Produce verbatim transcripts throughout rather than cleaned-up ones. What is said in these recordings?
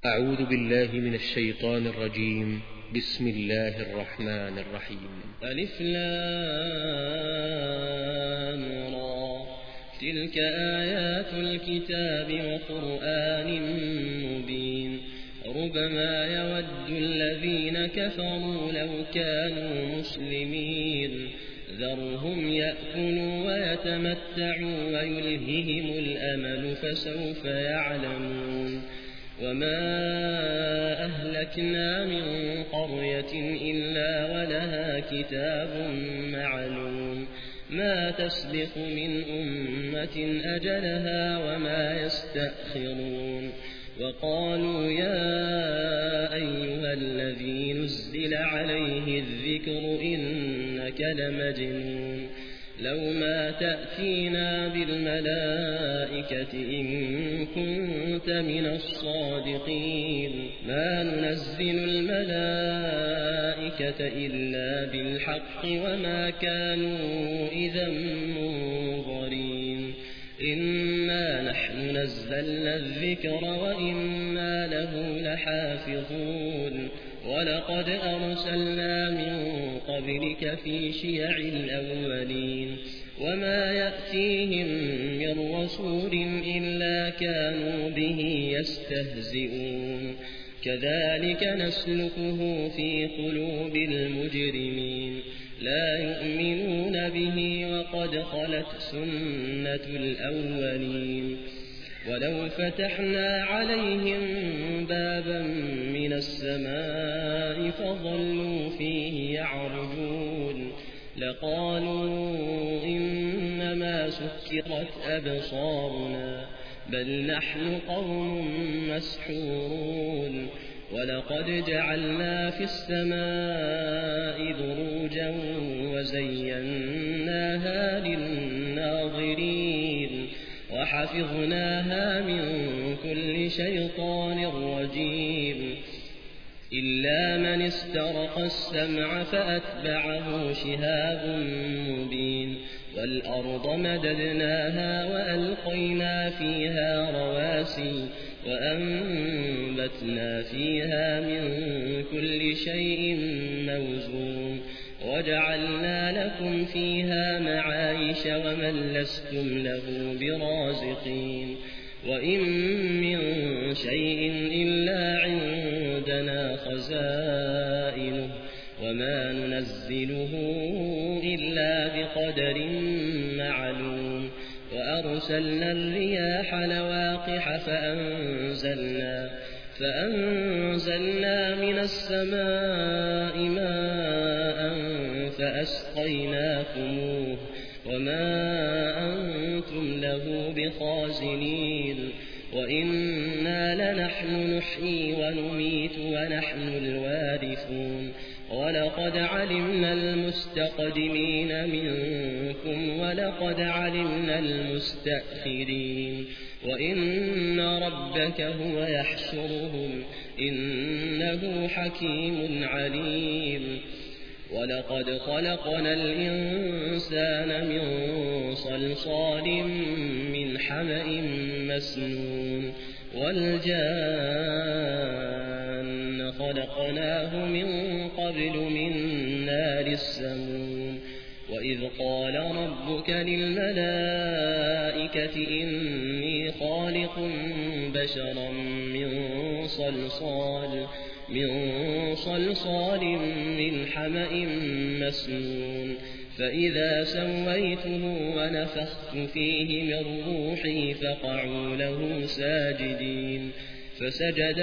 أعوذ بالله من الشيطان الرجيم. بسم الله الرحمن الرحيم. ألف لام را تلك آيات الكتاب وقرآن مبين ربما يود الذين كفروا لو كانوا مسلمين ذرهم يأكلوا ويتمتعوا ويلههم الأمل فسوف يعلمون وما أهلكنا من قرية إلا ولها كتاب معلوم ما تسبق من أمة أجلها وما يستأخرون وقالوا يا أيها الذي نزل عليه الذكر إنك لمجنون لو ما تأتينا بالملائكة إن كنت من الصادقين ما ننزل الملائكة إلا بالحق وما كانوا إذا منظرين إنا نحن نزلنا الذكر وإنا له لحافظون ولقد أرسلنا من قبلك في شيع الأولين وما يأتيهم من رسول إلا كانوا به يستهزئون كذلك نسلكه في قلوب المجرمين لا يؤمنون به وقد خلت سنة الأولين ولو فتحنا عليهم بابا من السماء فظلوا فيه يعرجون لقالوا إنما سكرت أبصارنا بل نحن قوم مسحورون ولقد جعلنا في السماء بروجا وزيناها للناظرين وحفظناها من كل شيطان رجيم إلا من استرق السمع فأتبعه شهاب مبين والأرض مددناها وألقينا فيها رواسي وأنبتنا فيها من كل شيء موزون وجعلنا لكم فيها معايش ومن لستم له برازقين وإن من شيء إلا عندنا خزائنه وما ننزله إلا بقدر معلوم وأرسلنا الرياح لواقح فأنزلنا فأنزلنا من السماء ماء فأسقيناكموه وما أنتم له بخازنين وإنا لنحن نحيي ونميت ونحن الوارثون ولقد علمنا المستقدمين منكم ولقد علمنا المستأخرين وإن ربك هو يحشرهم إنه حكيم عليم ولقد خلقنا الإنسان من صلصال من حمأ مسنون والجان خلقناه من قبل من نار السموم وإذ قال ربك للملائكة إني خالق بشرا من صلصال من صلصال من حمأ مسنون فإذا سويته ونفخت فيه من روحي فقعوا له ساجدين فسجد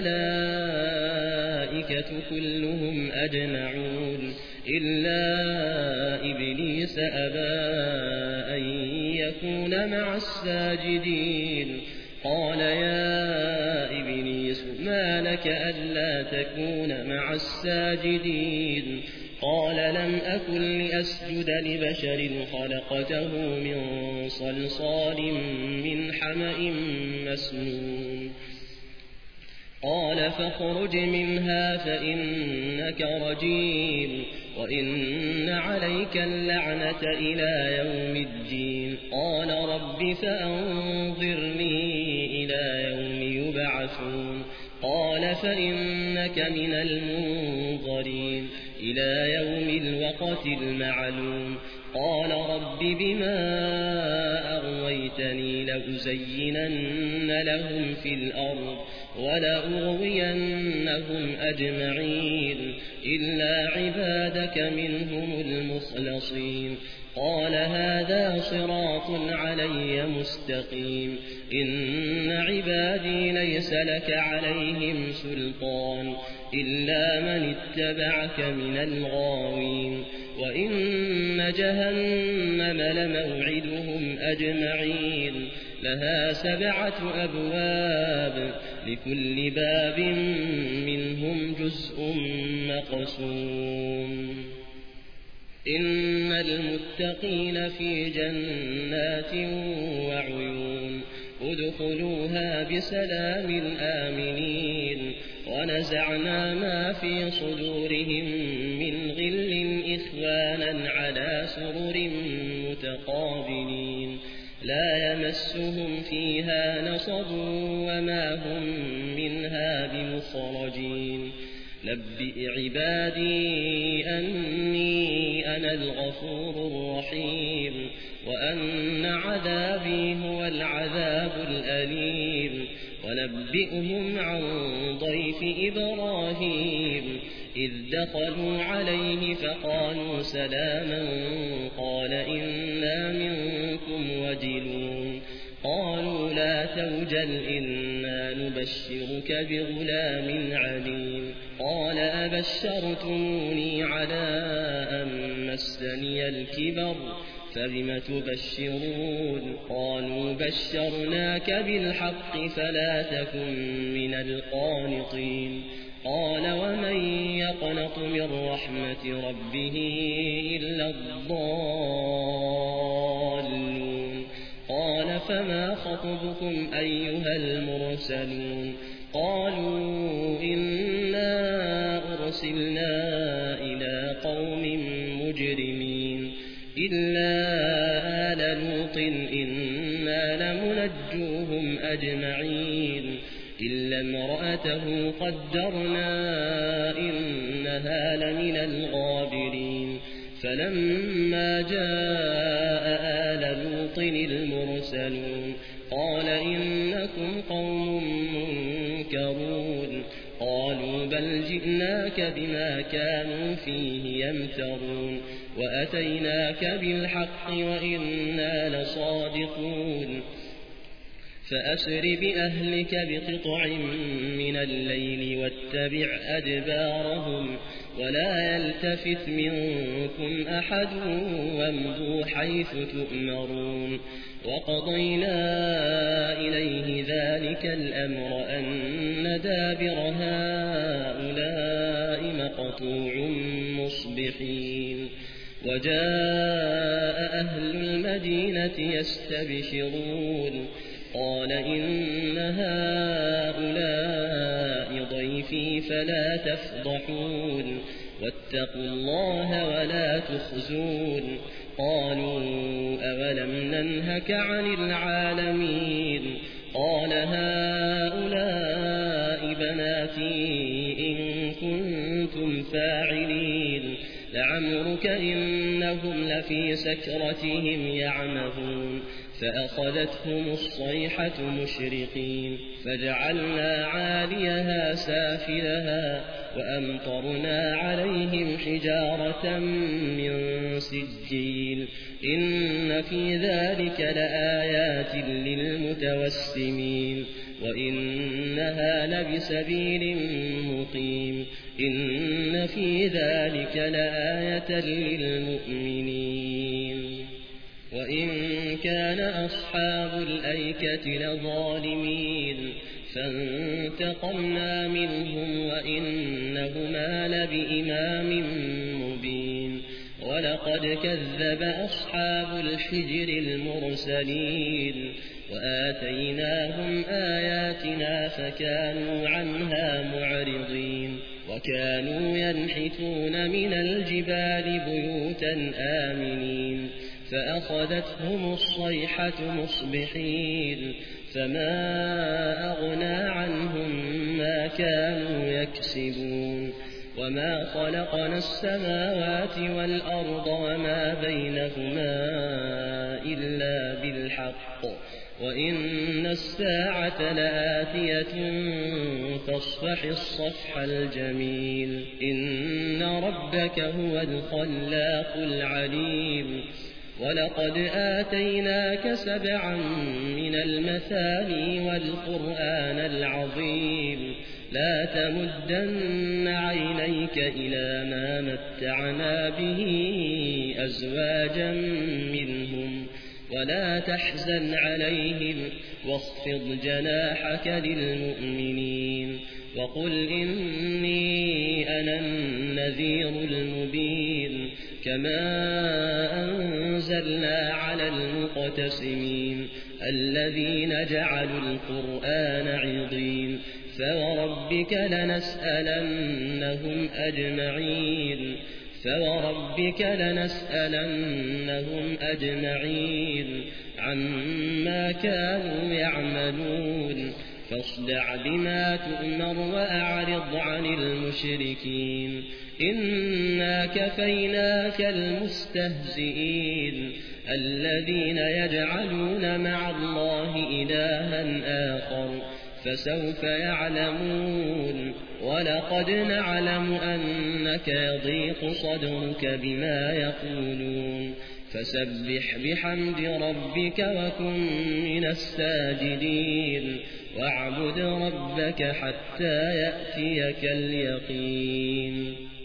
الملائكة كلهم أجمعون إلا إبليس أبى أن يكون مع الساجدين قال يا إبليس ما لك ألا تكون مع الساجدين قال لم أكن لأسجد لبشر خلقته من صلصال من حمأ مسنون قال فاخرج منها فإنك رجيم وإن عليك اللعنة إلى يوم الدين قال رب فأنظرني إلى يوم يبعثون يبعثون قال فإنك من المنظرين إلى يوم الوقت المعلوم قال رب بما أغويتني لأزينن لهم في الأرض ولأغوينهم أجمعين إلا عبادك منهم المخلصين قال هذا صراط علي مستقيم إن عبادي ليس لك عليهم سلطان إلا من اتبعك من الغاوين وإن جهنم لموعدهم أجمعين لها سبعة أبواب لكل باب منهم جزء مقسوم إن المتقين في جنات وعيون ادخلوها بسلام آمنين ونزعنا ما في صدورهم من غل إخوانا على سرر متقابلين لا يمسهم فيها نصب وما هم منها بمخرجين نبئ عبادي أني أنا الغفور الرحيم وأن عذابي هو العذاب الأليم ونبئهم عن ضيف إبراهيم إذ دخلوا عليه فقالوا سلاما قال إنا منكم وجلون قالوا لا توجل إنا نبشرك بغلام عليم قال أبشرتموني على أن مسني الكبر فبم تبشرون قالوا بشرناك بالحق فلا تكن من القانطين قال ومن يقنط من رحمة ربه إلا الضالون قال فما خطبكم أيها المرسلون قالوا إنا أرسلنا إلى قوم مجرمين إلا آل لوط إنا لمنجوهم أجمعين إلا امرأته قدرنا إنها لمن الغابرين فلما جاء آل لوط المرسلون قال إنكم قوم منكرون قالوا بل جئناك بما كانوا فيه يمترون وأتيناك بالحق وإنا لصادقون فأسر بأهلك بقطع من الليل واتبع أدبارهم ولا يلتفت منكم أحد وامضوا حيث تؤمرون وقضينا إليه ذلك الأمر أن دابر هؤلاء مقطوع مصبحين وجاء أهل المدينة يستبشرون قال إن هؤلاء ضيفي فلا تفضحون واتقوا الله ولا تخزون قالوا أولم ننهك عن العالمين قال هؤلاء بناتي إن كنتم فاعلين لعمرك إنهم لفي سكرتهم يعمهون فأخذتهم الصيحة مشرقين فجعلنا عاليها سافلها وأمطرنا عليهم حجارة من سجيل إن في ذلك لآيات للمتوسمين وإنها لبسبيل مقيم إن في ذلك لآية للمؤمنين وإن كان أصحاب الأيكة لظالمين فانتقمنا منهم وإنهما لبإمام مبين ولقد كذب أصحاب الحجر المرسلين وآتيناهم آياتنا فكانوا عنها معرضين وكانوا ينحتون من الجبال بيوتا آمنين فأخذتهم الصيحة مصبحين فما أغنى عنهم ما كانوا يكسبون وما خلقنا السماوات والأرض وما بينهما إلا بالحق وإن الساعة لآتية فاصفح الصفح الجميل إن ربك هو الخلاق العليم ولقد آتيناك سبعا من المثاني والقرآن العظيم لا تمدن عينيك إلى ما متعنا به أزواجا منهم ولا تحزن عليهم واخفض جناحك للمؤمنين وقل إني أنا النذير المبين كما أنزلنا على المقتسمين الذين جعلوا القرآن عضين فوربك لنسألنهم أجمعين فوربك لنسألنهم أجمعين عما كانوا يعملون فاصدع بما تؤمر وأعرض عن المشركين إنا كفيناك المستهزئين الذين يجعلون مع الله إلها آخر فسوف يعلمون ولقد نعلم أنك يضيق صدرك بما يقولون فسبح بحمد ربك وكن من الساجدين واعبد ربك حتى يأتيك اليقين.